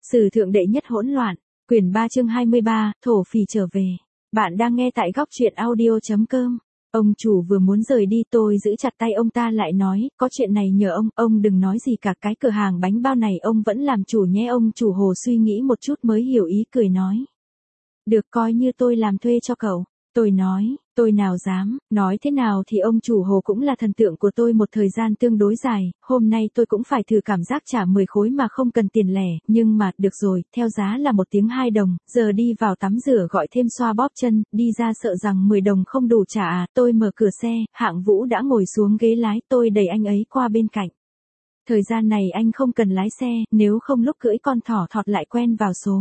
Sử thượng đệ nhất hỗn loạn, quyển 3 chương 23, thổ phỉ trở về. Bạn đang nghe tại góc truyện audio.com. Ông chủ vừa muốn rời đi, tôi giữ chặt tay ông ta lại nói, có chuyện này nhờ ông đừng nói gì cả, cái cửa hàng bánh bao này ông vẫn làm chủ nhé. Ông chủ Hồ suy nghĩ một chút mới hiểu ý, cười nói. Được, coi như tôi làm thuê cho cậu. Tôi nói, tôi nào dám, nói thế nào thì ông chủ Hồ cũng là thần tượng của tôi một thời gian tương đối dài, hôm nay tôi cũng phải thử cảm giác trả 10 khối mà không cần tiền lẻ, nhưng mà, được rồi, theo giá là 1 tiếng 2 đồng, giờ đi vào tắm rửa gọi thêm xoa bóp chân, đi ra sợ rằng 10 đồng không đủ trả à. Tôi mở cửa xe, Hạng Vũ đã ngồi xuống ghế lái, tôi đẩy anh ấy qua bên cạnh. Thời gian này anh không cần lái xe, nếu không lúc cưỡi con thỏ thọt lại quen vào số.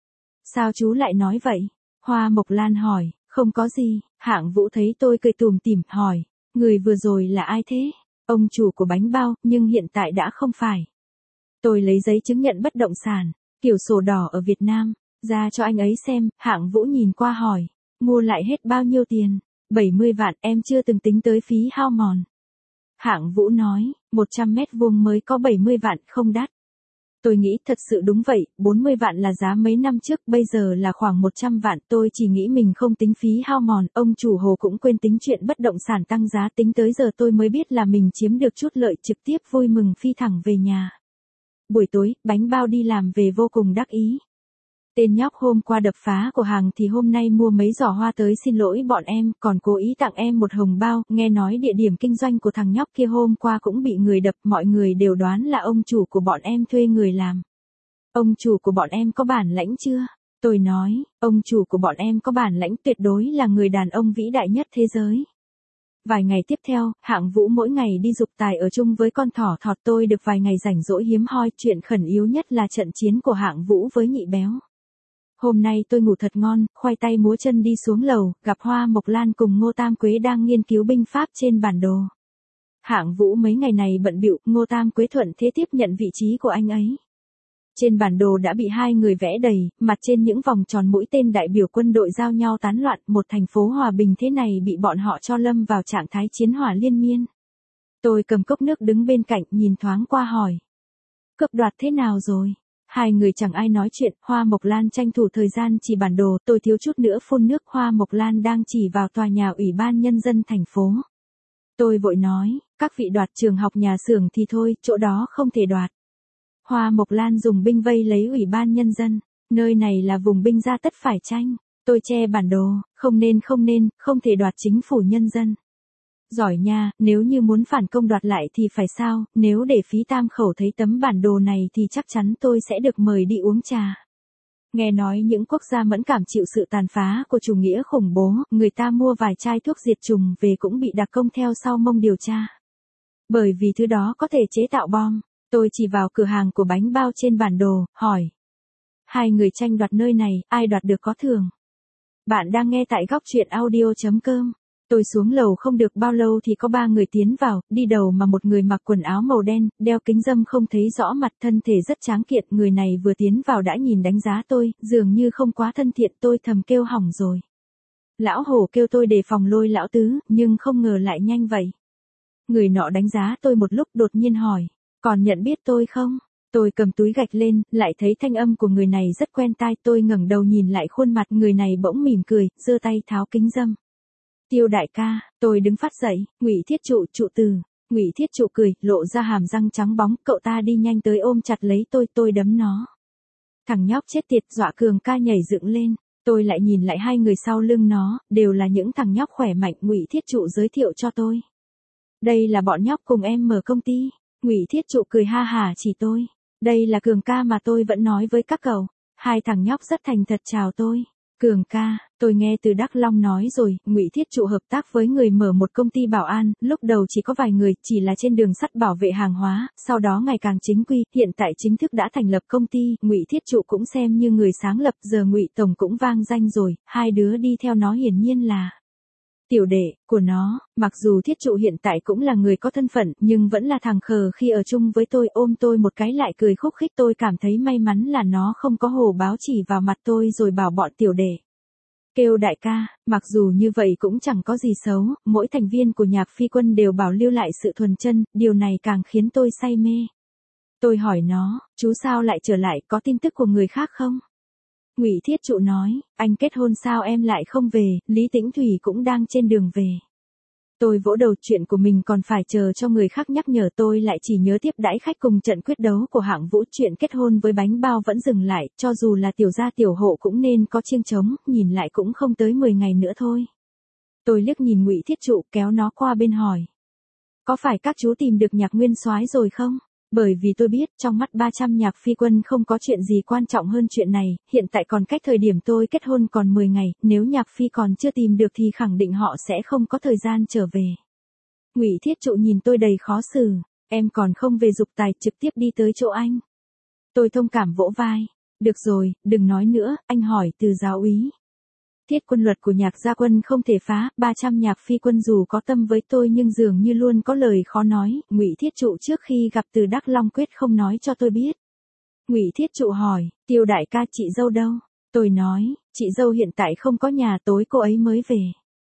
Sao chú lại nói vậy? Hoa Mộc Lan hỏi. Không có gì, Hạng Vũ thấy tôi cười tủm tỉm, hỏi, người vừa rồi là ai thế? Ông chủ của bánh bao, nhưng hiện tại đã không phải. Tôi lấy giấy chứng nhận bất động sản, kiểu sổ đỏ ở Việt Nam, ra cho anh ấy xem. Hạng Vũ nhìn qua hỏi, mua lại hết bao nhiêu tiền? 70 vạn, em chưa từng tính tới phí hao mòn. Hạng Vũ nói, 100 mét vuông mới có 70 vạn, không đắt. Tôi nghĩ thật sự đúng vậy, 40 vạn là giá mấy năm trước, bây giờ là khoảng 100 vạn, tôi chỉ nghĩ mình không tính phí hao mòn, ông chủ Hồ cũng quên tính chuyện bất động sản tăng giá, tính tới giờ tôi mới biết là mình chiếm được chút lợi, trực tiếp vui mừng phi thẳng về nhà. Buổi tối, bánh bao đi làm về vô cùng đắc ý. Tên nhóc hôm qua đập phá của hàng thì hôm nay mua mấy giỏ hoa tới xin lỗi bọn em, còn cố ý tặng em một hồng bao, nghe nói địa điểm kinh doanh của thằng nhóc kia hôm qua cũng bị người đập, mọi người đều đoán là ông chủ của bọn em thuê người làm. Ông chủ của bọn em có bản lãnh chưa? Tôi nói, ông chủ của bọn em có bản lãnh, tuyệt đối là người đàn ông vĩ đại nhất thế giới. Vài ngày tiếp theo, Hạng Vũ mỗi ngày đi dục tài ở chung với con thỏ thọt, tôi được vài ngày rảnh rỗi hiếm hoi, chuyện khẩn yếu nhất là trận chiến của Hạng Vũ với Nhị Béo. Hôm nay tôi ngủ thật ngon, khoai tay múa chân đi xuống lầu, gặp Hoa Mộc Lan cùng Ngô Tam Quế đang nghiên cứu binh pháp trên bản đồ. Hạng Vũ mấy ngày này bận bịu, Ngô Tam Quế thuận thế tiếp nhận vị trí của anh ấy. Trên bản đồ đã bị hai người vẽ đầy, mặt trên những vòng tròn mũi tên đại biểu quân đội giao nhau tán loạn, một thành phố hòa bình thế này bị bọn họ cho lâm vào trạng thái chiến hỏa liên miên. Tôi cầm cốc nước đứng bên cạnh, nhìn thoáng qua hỏi. Cướp đoạt thế nào rồi? Hai người chẳng ai nói chuyện, Hoa Mộc Lan tranh thủ thời gian chỉ bản đồ, tôi thiếu chút nữa phun nước. Hoa Mộc Lan đang chỉ vào tòa nhà Ủy ban Nhân dân thành phố. Tôi vội nói, các vị đoạt trường học nhà xưởng thì thôi, chỗ đó không thể đoạt. Hoa Mộc Lan dùng binh vây lấy Ủy ban Nhân dân, nơi này là vùng binh ra tất phải tranh. Tôi che bản đồ, không thể đoạt chính phủ nhân dân. Giỏi nha, nếu như muốn phản công đoạt lại thì phải sao, nếu để Phí Tam Khẩu thấy tấm bản đồ này thì chắc chắn tôi sẽ được mời đi uống trà. Nghe nói những quốc gia mẫn cảm chịu sự tàn phá của chủ nghĩa khủng bố, người ta mua vài chai thuốc diệt trùng về cũng bị đặc công theo sau mông điều tra. Bởi vì thứ đó có thể chế tạo bom, tôi chỉ vào cửa hàng của bánh bao trên bản đồ, hỏi. Hai người tranh đoạt nơi này, ai đoạt được có thưởng. Bạn đang nghe tại góc truyện audio.com. Tôi xuống lầu không được bao lâu thì có 3 người tiến vào, đi đầu mà một người mặc quần áo màu đen, đeo kính râm không thấy rõ mặt, thân thể rất tráng kiện, người này vừa tiến vào đã nhìn đánh giá tôi, dường như không quá thân thiện, tôi thầm kêu hỏng rồi. Lão Hổ kêu tôi đề phòng lôi lão tứ, nhưng không ngờ lại nhanh vậy. Người nọ đánh giá tôi một lúc đột nhiên hỏi, còn nhận biết tôi không? Tôi cầm túi gạch lên, lại thấy thanh âm của người này rất quen tai, tôi ngẩng đầu nhìn lại khuôn mặt, người này bỗng mỉm cười, giơ tay tháo kính râm. Tiêu đại ca, tôi đứng phát dậy, Ngụy Thiết Trụ, trụ từ. Ngụy Thiết Trụ cười, lộ ra hàm răng trắng bóng, cậu ta đi nhanh tới ôm chặt lấy tôi đấm nó. Thằng nhóc chết tiệt, dọa Cường ca nhảy dựng lên. Tôi lại nhìn lại hai người sau lưng nó, đều là những thằng nhóc khỏe mạnh. Ngụy Thiết Trụ giới thiệu cho tôi. Đây là bọn nhóc cùng em mở công ty. Ngụy Thiết Trụ cười ha hả chỉ tôi. Đây là Cường ca mà tôi vẫn nói với các cậu. Hai thằng nhóc rất thành thật chào tôi. Cường ca, tôi nghe từ Đắc Long nói rồi, Ngụy Thiết Trụ hợp tác với người mở một công ty bảo an, lúc đầu chỉ có vài người, chỉ là trên đường sắt bảo vệ hàng hóa, sau đó ngày càng chính quy, hiện tại chính thức đã thành lập công ty, Ngụy Thiết Trụ cũng xem như người sáng lập, giờ Ngụy Tổng cũng vang danh rồi, hai đứa đi theo nó hiển nhiên là tiểu đệ của nó. Mặc dù Thiết Trụ hiện tại cũng là người có thân phận, nhưng vẫn là thằng khờ khi ở chung với tôi, ôm tôi một cái lại cười khúc khích. Tôi cảm thấy may mắn là nó không có hổ báo chỉ vào mặt tôi rồi bảo bọn tiểu đệ kêu đại ca. Mặc dù như vậy cũng chẳng có gì xấu, mỗi thành viên của nhạc phi quân đều bảo lưu lại sự thuần chân, điều này càng khiến tôi say mê. Tôi hỏi nó, chú sao lại trở lại, có tin tức của người khác không? Ngụy Thiết Trụ nói, anh kết hôn sao em lại không về, Lý Tĩnh Thủy cũng đang trên đường về. Tôi vỗ đầu, chuyện của mình còn phải chờ cho người khác nhắc nhở, tôi lại chỉ nhớ tiếp đãi khách cùng trận quyết đấu của Hạng Vũ, chuyện kết hôn với bánh bao vẫn dừng lại, cho dù là tiểu gia tiểu hộ cũng nên có chiêng trống, nhìn lại cũng không tới 10 ngày nữa thôi. Tôi liếc nhìn Ngụy Thiết Trụ, kéo nó qua bên hỏi. Có phải các chú tìm được Nhạc Nguyên Soái rồi không? Bởi vì tôi biết trong mắt 300 Nhạc Phi Quân không có chuyện gì quan trọng hơn chuyện này, hiện tại còn cách thời điểm tôi kết hôn còn 10 ngày, nếu Nhạc Phi còn chưa tìm được thì khẳng định họ sẽ không có thời gian trở về. Ngụy Thiết Trụ nhìn tôi đầy khó xử, em còn không về Dục Tài trực tiếp đi tới chỗ anh. Tôi thông cảm vỗ vai, được rồi, đừng nói nữa, anh hỏi từ giáo úy. Thiết quân luật của Nhạc gia quân không thể phá, 300 Nhạc Phi Quân dù có tâm với tôi nhưng dường như luôn có lời khó nói, Ngụy Thiết Trụ trước khi gặp từ Đắc Long quyết không nói cho tôi biết. Ngụy Thiết Trụ hỏi, Tiêu đại ca chị dâu đâu? Tôi nói, chị dâu hiện tại không có nhà, tối cô ấy mới về.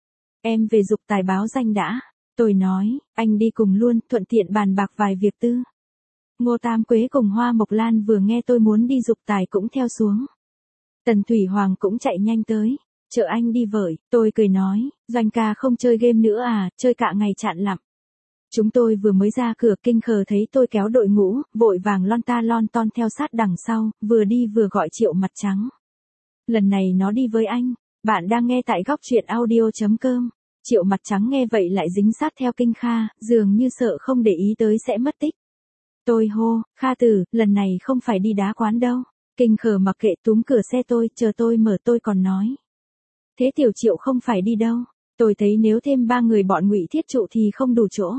Em về Dục Tài báo danh đã. Tôi nói, anh đi cùng luôn, thuận tiện bàn bạc vài việc tư. Ngô Tam Quế cùng Hoa Mộc Lan vừa nghe tôi muốn đi Dục Tài cũng theo xuống. Tần Thủy Hoàng cũng chạy nhanh tới. Chờ anh đi vợi, tôi cười nói, Doanh ca không chơi game nữa à, chơi cả ngày chạn lặm. Chúng tôi vừa mới ra cửa, Kinh Khờ thấy tôi kéo đội ngũ, vội vàng lon ta lon ton theo sát đằng sau, vừa đi vừa gọi Triệu Mặt Trắng. Lần này nó đi với anh, bạn đang nghe tại góc truyện audio.com. Triệu Mặt Trắng nghe vậy lại dính sát theo Kinh Kha, dường như sợ không để ý tới sẽ mất tích. Tôi hô, Kha tử, lần này không phải đi đá quán đâu. Kinh Khờ mặc kệ túm cửa xe tôi, chờ tôi mở, tôi còn nói. Thế Tiểu Triệu không phải đi đâu, tôi thấy nếu thêm 3 người bọn Ngụy Thiết Trụ thì không đủ chỗ.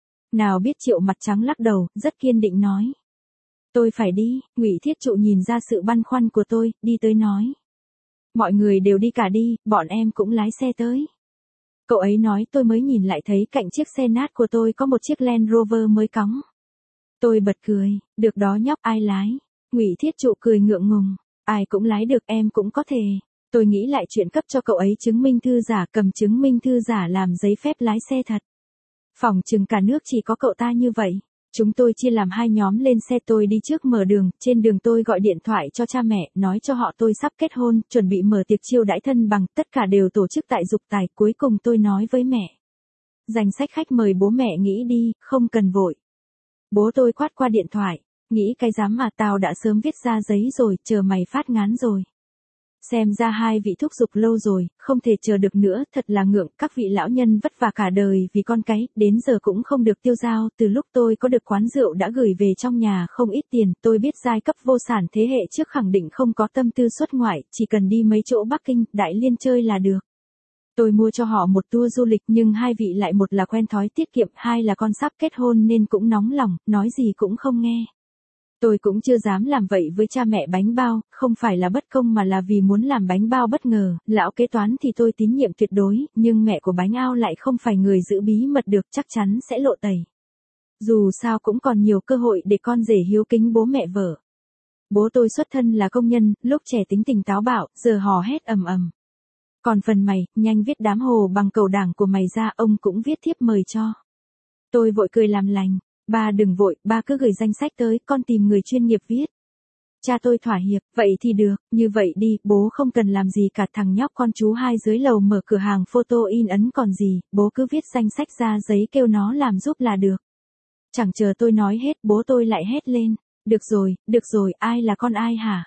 Nào biết Triệu Mặt Trắng lắc đầu, rất kiên định nói. Tôi phải đi, Ngụy Thiết Trụ nhìn ra sự băn khoăn của tôi, đi tới nói. Mọi người đều đi cả đi, bọn em cũng lái xe tới. Cậu ấy nói, tôi mới nhìn lại thấy cạnh chiếc xe nát của tôi có một chiếc Land Rover mới cóng. Tôi bật cười, được đó nhóc, ai lái? Ngụy Thiết Trụ cười ngượng ngùng, ai cũng lái được, em cũng có thể. Tôi nghĩ lại chuyện cấp cho cậu ấy chứng minh thư giả, cầm chứng minh thư giả làm giấy phép lái xe thật. Phỏng chừng cả nước chỉ có cậu ta như vậy. Chúng tôi chia làm 2 nhóm lên xe, tôi đi trước mở đường, trên đường tôi gọi điện thoại cho cha mẹ, nói cho họ tôi sắp kết hôn, chuẩn bị mở tiệc chiêu đãi thân bằng, tất cả đều tổ chức tại Dục Tài, cuối cùng tôi nói với mẹ. Danh sách khách mời bố mẹ nghĩ đi, không cần vội. Bố tôi quát qua điện thoại, nghĩ cái dám mà, tao đã sớm viết ra giấy rồi, chờ mày phát ngán rồi. Xem ra hai vị thúc giục lâu rồi, không thể chờ được nữa, thật là ngượng, các vị lão nhân vất vả cả đời vì con cái, đến giờ cũng không được tiêu dao, từ lúc tôi có được quán rượu đã gửi về trong nhà không ít tiền, tôi biết giai cấp vô sản thế hệ trước khẳng định không có tâm tư xuất ngoại, chỉ cần đi mấy chỗ Bắc Kinh, Đại Liên chơi là được. Tôi mua cho họ một tour du lịch nhưng hai vị lại một là quen thói tiết kiệm, hai là con sắp kết hôn nên cũng nóng lòng, nói gì cũng không nghe. Tôi cũng chưa dám làm vậy với cha mẹ bánh bao, không phải là bất công mà là vì muốn làm bánh bao bất ngờ, lão kế toán thì tôi tín nhiệm tuyệt đối, nhưng mẹ của bánh ao lại không phải người giữ bí mật được, chắc chắn sẽ lộ tẩy. Dù sao cũng còn nhiều cơ hội để con rể hiếu kính bố mẹ vợ. Bố tôi xuất thân là công nhân, lúc trẻ tính tình táo bạo, giờ hò hét ầm ầm. Còn phần mày, nhanh viết đám hồ bằng cầu đảng của mày ra, ông cũng viết thiếp mời cho. Tôi vội cười làm lành. Ba đừng vội, ba cứ gửi danh sách tới, con tìm người chuyên nghiệp viết. Cha tôi thỏa hiệp, vậy thì được, như vậy đi, bố không cần làm gì cả, thằng nhóc con chú hai dưới lầu mở cửa hàng photo in ấn còn gì, bố cứ viết danh sách ra giấy kêu nó làm giúp là được. Chẳng chờ tôi nói hết, bố tôi lại hét lên, được rồi, ai là con ai hả?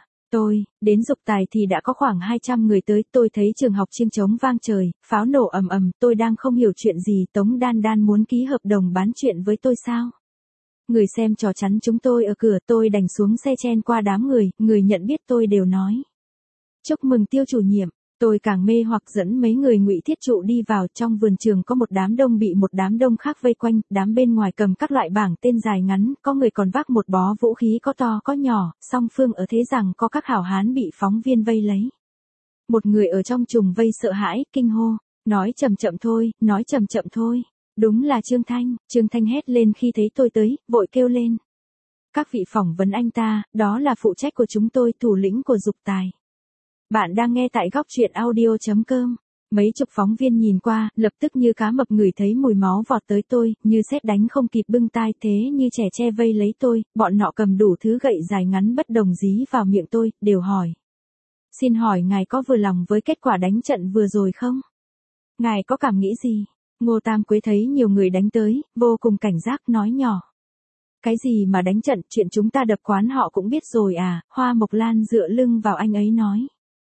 Đến Dục Tài thì đã có khoảng 200 người tới, tôi thấy trường học chiêng trống vang trời, pháo nổ ầm ầm, tôi đang không hiểu chuyện gì, Tống Đan Đan muốn ký hợp đồng bán chuyện với tôi sao? Người xem trò chắn chúng tôi ở cửa, tôi đành xuống xe chen qua đám người nhận biết tôi đều nói. Chúc mừng Tiêu chủ nhiệm, tôi càng mê hoặc dẫn mấy người Ngụy Thiết Trụ đi vào, trong vườn trường có một đám đông bị một đám đông khác vây quanh, đám bên ngoài cầm các loại bảng tên dài ngắn, có người còn vác một bó vũ khí có to có nhỏ, song phương ở thế rằng có các hảo hán bị phóng viên vây lấy. Một người ở trong trùng vây sợ hãi, kinh hô, nói chậm chậm thôi. Đúng là Trương Thanh hét lên khi thấy tôi tới, vội kêu lên. Các vị phỏng vấn anh ta, đó là phụ trách của chúng tôi, thủ lĩnh của Dục Tài. Bạn đang nghe tại góc truyện audio.com. Mấy chục phóng viên nhìn qua, lập tức như cá mập ngửi thấy mùi máu vọt tới tôi, như sét đánh không kịp bưng tai thế như trẻ che vây lấy tôi, bọn nọ cầm đủ thứ gậy dài ngắn bất đồng dí vào miệng tôi, đều hỏi. Xin hỏi ngài có vừa lòng với kết quả đánh trận vừa rồi không? Ngài có cảm nghĩ gì? Ngô Tam Quế thấy nhiều người đánh tới, vô cùng cảnh giác nói nhỏ. Cái gì mà đánh trận, chuyện chúng ta đập quán họ cũng biết rồi à, Hoa Mộc Lan dựa lưng vào anh ấy nói.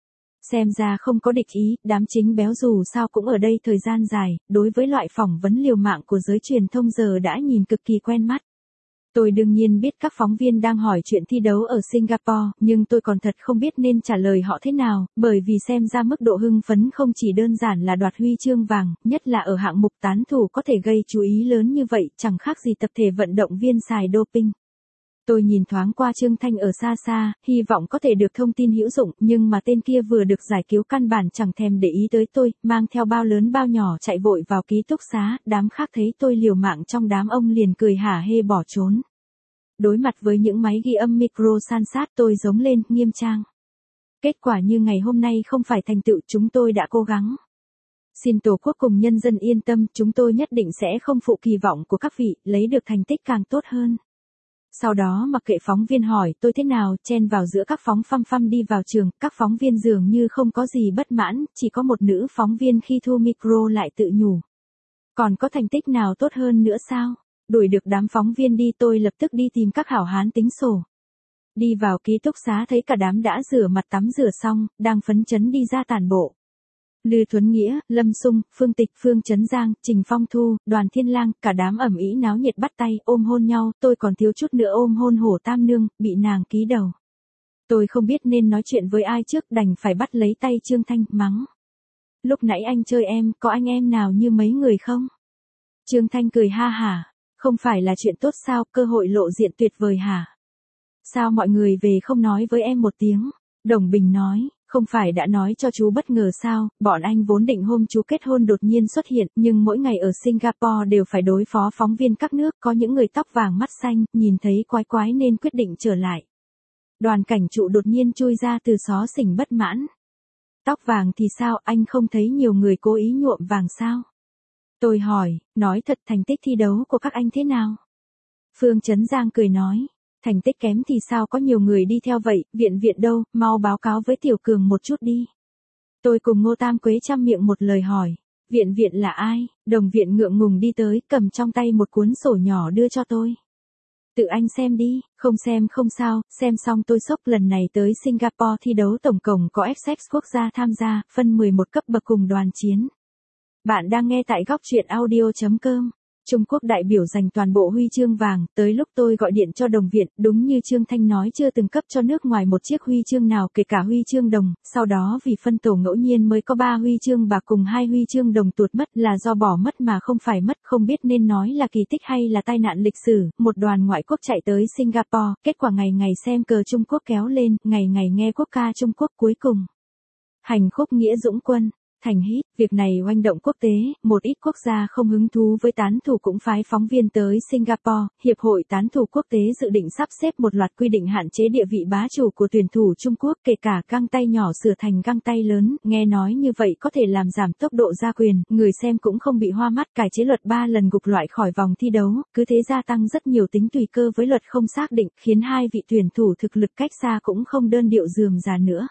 Xem ra không có địch ý, đám chính béo dù sao cũng ở đây thời gian dài, đối với loại phỏng vấn liều mạng của giới truyền thông giờ đã nhìn cực kỳ quen mắt. Tôi đương nhiên biết các phóng viên đang hỏi chuyện thi đấu ở Singapore, nhưng tôi còn thật không biết nên trả lời họ thế nào, bởi vì xem ra mức độ hưng phấn không chỉ đơn giản là đoạt huy chương vàng, nhất là ở hạng mục tán thủ có thể gây chú ý lớn như vậy, chẳng khác gì tập thể vận động viên xài doping. Tôi nhìn thoáng qua Trương Thanh ở xa xa, hy vọng có thể được thông tin hữu dụng, nhưng mà tên kia vừa được giải cứu căn bản chẳng thèm để ý tới tôi, mang theo bao lớn bao nhỏ chạy vội vào ký túc xá, đám khác thấy tôi liều mạng trong đám ông liền cười hả hê bỏ trốn. Đối mặt với những máy ghi âm micro san sát tôi giống lên, nghiêm trang. Kết quả như ngày hôm nay không phải thành tựu chúng tôi đã cố gắng. Xin Tổ quốc cùng nhân dân yên tâm, chúng tôi nhất định sẽ không phụ kỳ vọng của các vị, lấy được thành tích càng tốt hơn. Sau đó mặc kệ phóng viên hỏi tôi thế nào, chen vào giữa các phóng phăm đi vào trường, các phóng viên dường như không có gì bất mãn, chỉ có một nữ phóng viên khi thu micro lại tự nhủ. Còn có thành tích nào tốt hơn nữa sao? Đuổi được đám phóng viên đi tôi lập tức đi tìm các hảo hán tính sổ. Đi vào ký túc xá thấy cả đám đã rửa mặt tắm rửa xong, đang phấn chấn đi ra tản bộ. Lư Thuấn Nghĩa, Lâm Sung, Phương Tịch, Phương Trấn Giang, Trình Phong Thu, Đoàn Thiên Lang, cả đám ẩm ý náo nhiệt bắt tay, ôm hôn nhau, tôi còn thiếu chút nữa ôm hôn Hổ Tam Nương, bị nàng ký đầu. Tôi không biết nên nói chuyện với ai trước, đành phải bắt lấy tay Trương Thanh, mắng. Lúc nãy anh chơi em, có anh em nào như mấy người không? Trương Thanh cười ha hả, không phải là chuyện tốt sao, cơ hội lộ diện tuyệt vời hả? Sao mọi người về không nói với em một tiếng? Đồng Bình nói. Không phải đã nói cho chú bất ngờ sao, bọn anh vốn định hôm chú kết hôn đột nhiên xuất hiện, nhưng mỗi ngày ở Singapore đều phải đối phó phóng viên các nước, có những người tóc vàng mắt xanh, nhìn thấy quái quái nên quyết định trở lại. Đoàn Cảnh Trụ đột nhiên chui ra từ xó xỉnh bất mãn. Tóc vàng thì sao, anh không thấy nhiều người cố ý nhuộm vàng sao? Tôi hỏi, nói thật thành tích thi đấu của các anh thế nào? Phương Trấn Giang cười nói. Thành tích kém thì sao, có nhiều người đi theo vậy, viện đâu, mau báo cáo với Tiểu Cường một chút đi. Tôi cùng Ngô Tam Quế chăm miệng một lời hỏi, viện là ai? Đồng viện ngượng ngùng đi tới, cầm trong tay một cuốn sổ nhỏ đưa cho tôi. Tự anh xem đi, không xem không sao, xem xong tôi sốc. Lần này tới Singapore thi đấu tổng cộng có Essex quốc gia tham gia, phân 11 cấp bậc cùng đoàn chiến. Bạn đang nghe tại góc truyện audio.com. Trung Quốc đại biểu giành toàn bộ huy chương vàng, tới lúc tôi gọi điện cho đồng viện, đúng như Trương Thanh nói chưa từng cấp cho nước ngoài một chiếc huy chương nào kể cả huy chương đồng, sau đó vì phân tổ ngẫu nhiên mới có 3 huy chương bạc cùng 2 huy chương đồng tuột mất, là do bỏ mất mà không phải mất, không biết nên nói là kỳ tích hay là tai nạn lịch sử. Một đoàn ngoại quốc chạy tới Singapore, kết quả ngày ngày xem cờ Trung Quốc kéo lên, ngày ngày nghe quốc ca Trung Quốc, cuối cùng hành khúc Nghĩa Dũng Quân thành hit. Việc này oanh động quốc tế, một ít quốc gia không hứng thú với tán thủ cũng phái phóng viên tới Singapore. Hiệp hội tán thủ quốc tế dự định sắp xếp một loạt quy định hạn chế địa vị bá chủ của tuyển thủ Trung Quốc, kể cả găng tay nhỏ sửa thành găng tay lớn, nghe nói như vậy có thể làm giảm tốc độ ra quyền, người xem cũng không bị hoa mắt, cải chế luật 3 lần gục loại khỏi vòng thi đấu, cứ thế gia tăng rất nhiều tính tùy cơ với luật không xác định, khiến hai vị tuyển thủ thực lực cách xa cũng không đơn điệu rườm rà nữa.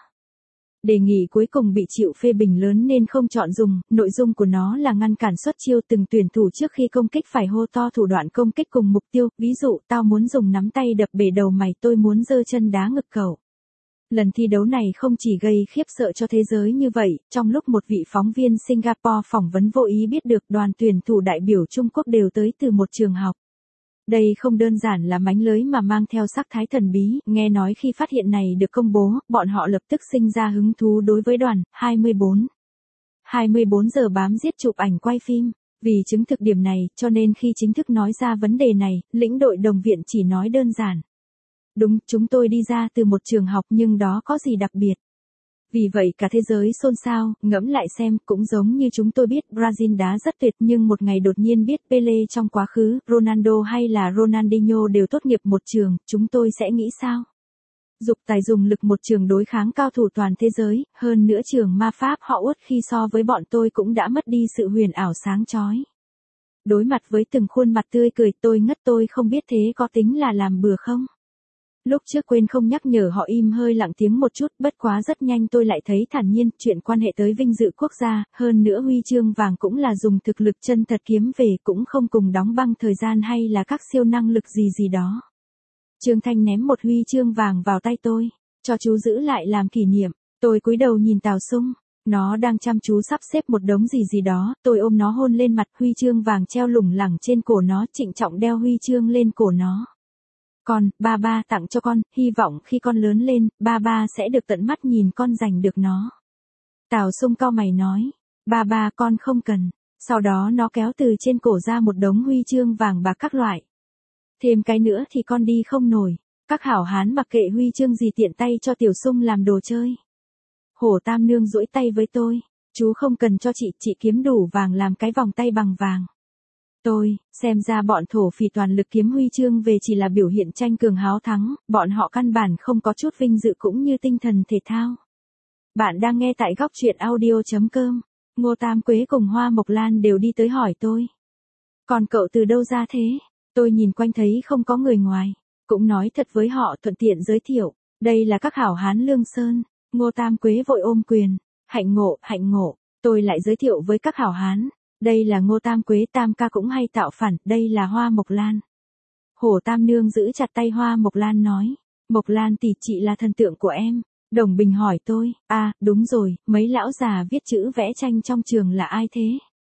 Đề nghị cuối cùng bị chịu phê bình lớn nên không chọn dùng, nội dung của nó là ngăn cản xuất chiêu, từng tuyển thủ trước khi công kích phải hô to thủ đoạn công kích cùng mục tiêu, ví dụ, tao muốn dùng nắm tay đập bể đầu mày, tôi muốn giơ chân đá ngực cậu. Lần thi đấu này không chỉ gây khiếp sợ cho thế giới như vậy, trong lúc một vị phóng viên Singapore phỏng vấn vô ý biết được đoàn tuyển thủ đại biểu Trung Quốc đều tới từ một trường học. Đây không đơn giản là mánh lới mà mang theo sắc thái thần bí, nghe nói khi phát hiện này được công bố, bọn họ lập tức sinh ra hứng thú đối với đoàn 24 giờ bám giết chụp ảnh quay phim. Vì chứng thực điểm này, cho nên khi chính thức nói ra vấn đề này, lĩnh đội đồng viện chỉ nói đơn giản. Đúng, chúng tôi đi ra từ một trường học nhưng đó có gì đặc biệt. Vì vậy cả thế giới xôn xao, ngẫm lại xem, cũng giống như chúng tôi biết Brazil đá rất tuyệt nhưng một ngày đột nhiên biết Pele trong quá khứ, Ronaldo hay là Ronaldinho đều tốt nghiệp một trường, chúng tôi sẽ nghĩ sao? Dục tài dùng lực một trường đối kháng cao thủ toàn thế giới, hơn nữa trường ma pháp họ Uất khi so với bọn tôi cũng đã mất đi sự huyền ảo sáng chói. Đối mặt với từng khuôn mặt tươi cười tôi ngất, tôi không biết thế có tính là làm bừa không? Lúc trước quên không nhắc nhở họ im hơi lặng tiếng một chút, bất quá rất nhanh tôi lại thấy thản nhiên, chuyện quan hệ tới vinh dự quốc gia, hơn nữa huy chương vàng cũng là dùng thực lực chân thật kiếm về, cũng không cùng đóng băng thời gian hay là các siêu năng lực gì gì đó. Trương Thanh ném một huy chương vàng vào tay tôi, cho chú giữ lại làm kỷ niệm. Tôi cúi đầu nhìn Tào Sung, nó đang chăm chú sắp xếp một đống gì gì đó, tôi ôm nó hôn lên mặt, huy chương vàng treo lủng lẳng trên cổ nó, trịnh trọng đeo huy chương lên cổ nó. Con, ba tặng cho con, hy vọng khi con lớn lên, ba sẽ được tận mắt nhìn con giành được nó. Tào Sung cau mày nói, ba con không cần. Sau đó nó kéo từ trên cổ ra một đống huy chương vàng bạc các loại. Thêm cái nữa thì con đi không nổi. Các hảo hán mặc kệ huy chương gì tiện tay cho Tiểu Sung làm đồ chơi. Hổ Tam Nương duỗi tay với tôi, chú không cần cho chị kiếm đủ vàng làm cái vòng tay bằng vàng. Tôi, xem ra bọn thổ phỉ toàn lực kiếm huy chương về chỉ là biểu hiện tranh cường háo thắng, bọn họ căn bản không có chút vinh dự cũng như tinh thần thể thao. Bạn đang nghe tại góc truyện audio.com, Ngô Tam Quế cùng Hoa Mộc Lan đều đi tới hỏi tôi. Còn cậu từ đâu ra thế? Tôi nhìn quanh thấy không có người ngoài, cũng nói thật với họ thuận tiện giới thiệu, đây là các hảo hán Lương Sơn. Ngô Tam Quế vội ôm quyền, hạnh ngộ, tôi lại giới thiệu với các hảo hán. Đây là Ngô Tam Quế, Tam ca cũng hay tạo phản, đây là Hoa Mộc Lan. Hổ Tam Nương giữ chặt tay Hoa Mộc Lan nói, Mộc Lan tỷ chị là thần tượng của em. Đồng Bình hỏi tôi, đúng rồi, mấy lão già viết chữ vẽ tranh trong trường là ai thế?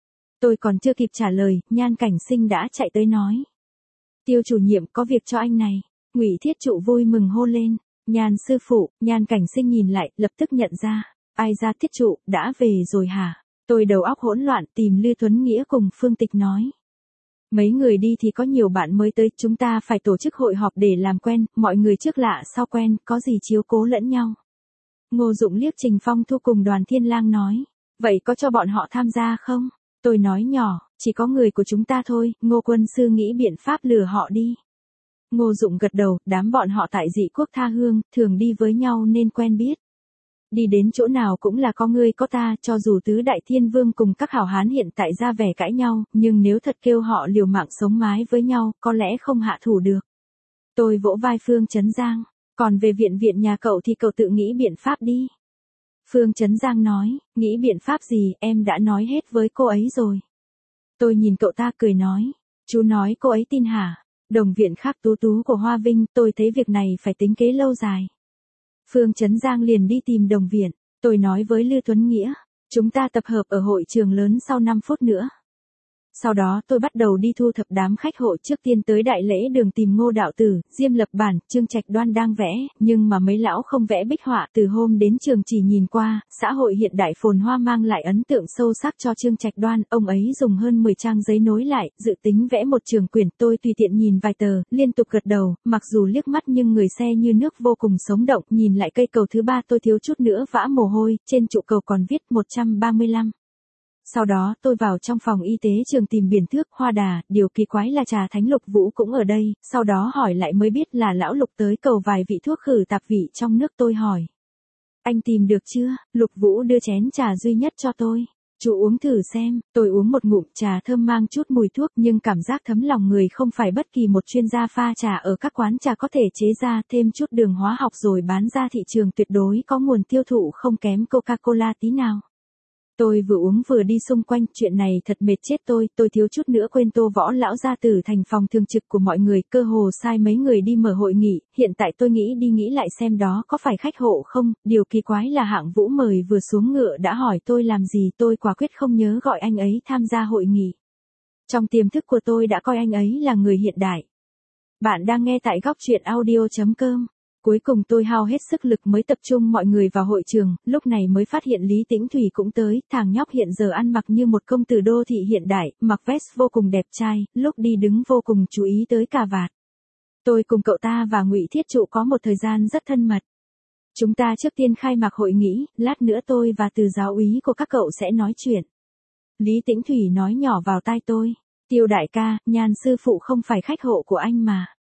Tôi còn chưa kịp trả lời, Nhan Cảnh Sinh đã chạy tới nói. Tiêu chủ nhiệm có việc cho anh này. Ngụy Thiết Trụ vui mừng hô lên, Nhan sư phụ. Nhan Cảnh Sinh nhìn lại, lập tức nhận ra, ai ra Thiết Trụ, đã về rồi hả? Tôi đầu óc hỗn loạn tìm Lưu Tuấn Nghĩa cùng Phương Tịch nói. Mấy người đi thì có nhiều bạn mới tới, chúng ta phải tổ chức hội họp để làm quen, mọi người trước lạ sau quen, có gì chiếu cố lẫn nhau. Ngô Dụng liếc Trình Phong Thu cùng Đoàn Thiên Lang nói, vậy có cho bọn họ tham gia không? Tôi nói nhỏ, chỉ có người của chúng ta thôi, Ngô quân sư nghĩ biện pháp lừa họ đi. Ngô Dụng gật đầu, đám bọn họ tại Dị Quốc tha hương, thường đi với nhau nên quen biết. Đi đến chỗ nào cũng là có ngươi có ta, cho dù tứ đại thiên vương cùng các hảo hán hiện tại ra vẻ cãi nhau, nhưng nếu thật kêu họ liều mạng sống mái với nhau, có lẽ không hạ thủ được. Tôi vỗ vai Phương Chấn Giang, còn về viện nhà cậu thì cậu tự nghĩ biện pháp đi. Phương Chấn Giang nói, nghĩ biện pháp gì, em đã nói hết với cô ấy rồi. Tôi nhìn cậu ta cười nói, chú nói cô ấy tin hả? Đồng viện khác tú tú của Hoa Vinh, tôi thấy việc này phải tính kế lâu dài. Phương Chấn Giang liền đi tìm đồng viện, tôi nói với Lưu Tuấn Nghĩa, chúng ta tập hợp ở hội trường lớn sau 5 phút nữa. Sau đó tôi bắt đầu đi thu thập đám khách hộ, trước tiên tới đại lễ đường tìm Ngô đạo tử, Diêm Lập Bản, Trương Trạch Đoan đang vẽ, nhưng mà mấy lão không vẽ bích họa, từ hôm đến trường chỉ nhìn qua, xã hội hiện đại phồn hoa mang lại ấn tượng sâu sắc cho Trương Trạch Đoan, ông ấy dùng hơn 10 trang giấy nối lại, dự tính vẽ một trường quyển, tôi tùy tiện nhìn vài tờ, liên tục gật đầu, mặc dù liếc mắt nhưng người xe như nước vô cùng sống động, nhìn lại cây cầu thứ 3 tôi thiếu chút nữa vã mồ hôi, trên trụ cầu còn viết 135. Sau đó tôi vào trong phòng y tế trường tìm biển thước Hoa Đà, điều kỳ quái là Trà Thánh Lục Vũ cũng ở đây, sau đó hỏi lại mới biết là lão Lục tới cầu vài vị thuốc khử tạp vị trong nước. Tôi hỏi, anh tìm được chưa? Lục Vũ đưa chén trà duy nhất cho tôi. Chú uống thử xem. Tôi uống một ngụm trà thơm mang chút mùi thuốc nhưng cảm giác thấm lòng người, không phải bất kỳ một chuyên gia pha trà ở các quán trà có thể chế ra, thêm chút đường hóa học rồi bán ra thị trường, tuyệt đối có nguồn tiêu thụ không kém Coca-Cola tí nào. Tôi vừa uống vừa đi xung quanh, chuyện này thật mệt chết tôi thiếu chút nữa quên Tô Võ lão gia tử thành phòng thường trực của mọi người, cơ hồ sai mấy người đi mở hội nghị, hiện tại tôi nghĩ đi nghĩ lại xem đó có phải khách hộ không, điều kỳ quái là Hạng Vũ mời vừa xuống ngựa đã hỏi tôi làm gì, tôi quả quyết không nhớ gọi anh ấy tham gia hội nghị. Trong tiềm thức của tôi đã coi anh ấy là người hiện đại. Bạn đang nghe tại góc truyện audio.com. Cuối cùng tôi hao hết sức lực mới tập trung mọi người vào hội trường, lúc này mới phát hiện Lý Tĩnh Thủy cũng tới, thằng nhóc hiện giờ ăn mặc như một công tử đô thị hiện đại, mặc vest vô cùng đẹp trai, lúc đi đứng vô cùng chú ý tới cà vạt. Tôi cùng cậu ta và Ngụy Thiết Trụ có một thời gian rất thân mật. Chúng ta trước tiên khai mạc hội nghị, lát nữa tôi và từ giáo úy của các cậu sẽ nói chuyện. Lý Tĩnh Thủy nói nhỏ vào tai tôi, Tiêu đại ca, Nhan sư phụ không phải khách hộ của anh mà.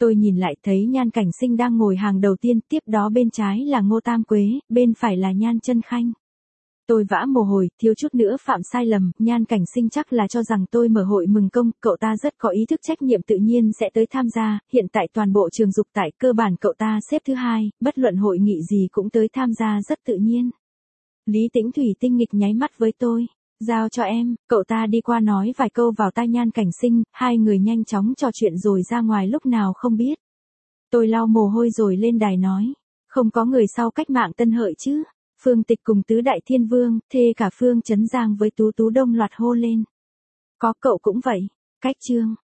Tôi nhìn lại thấy Nhan Cảnh Sinh đang ngồi hàng đầu tiên, tiếp đó bên trái là Ngô Tam Quế, bên phải là Nhan Chân Khanh. Tôi vã mồ hôi, thiếu chút nữa phạm sai lầm, Nhan Cảnh Sinh chắc là cho rằng tôi mở hội mừng công, cậu ta rất có ý thức trách nhiệm tự nhiên sẽ tới tham gia, hiện tại toàn bộ trường dục tại cơ bản cậu ta xếp thứ 2, bất luận hội nghị gì cũng tới tham gia rất tự nhiên. Lý Tĩnh Thủy tinh nghịch nháy mắt với tôi. Giao cho em, cậu ta đi qua nói vài câu vào tai Nhan Cảnh Sinh, hai người nhanh chóng trò chuyện rồi ra ngoài lúc nào không biết. Tôi lau mồ hôi rồi lên đài nói, không có người sau cách mạng Tân Hợi chứ. Phương Tịch cùng tứ đại thiên vương, thê cả Phương Chấn Giang với Tú Tú đông loạt hô lên. Có cậu cũng vậy, cách chương.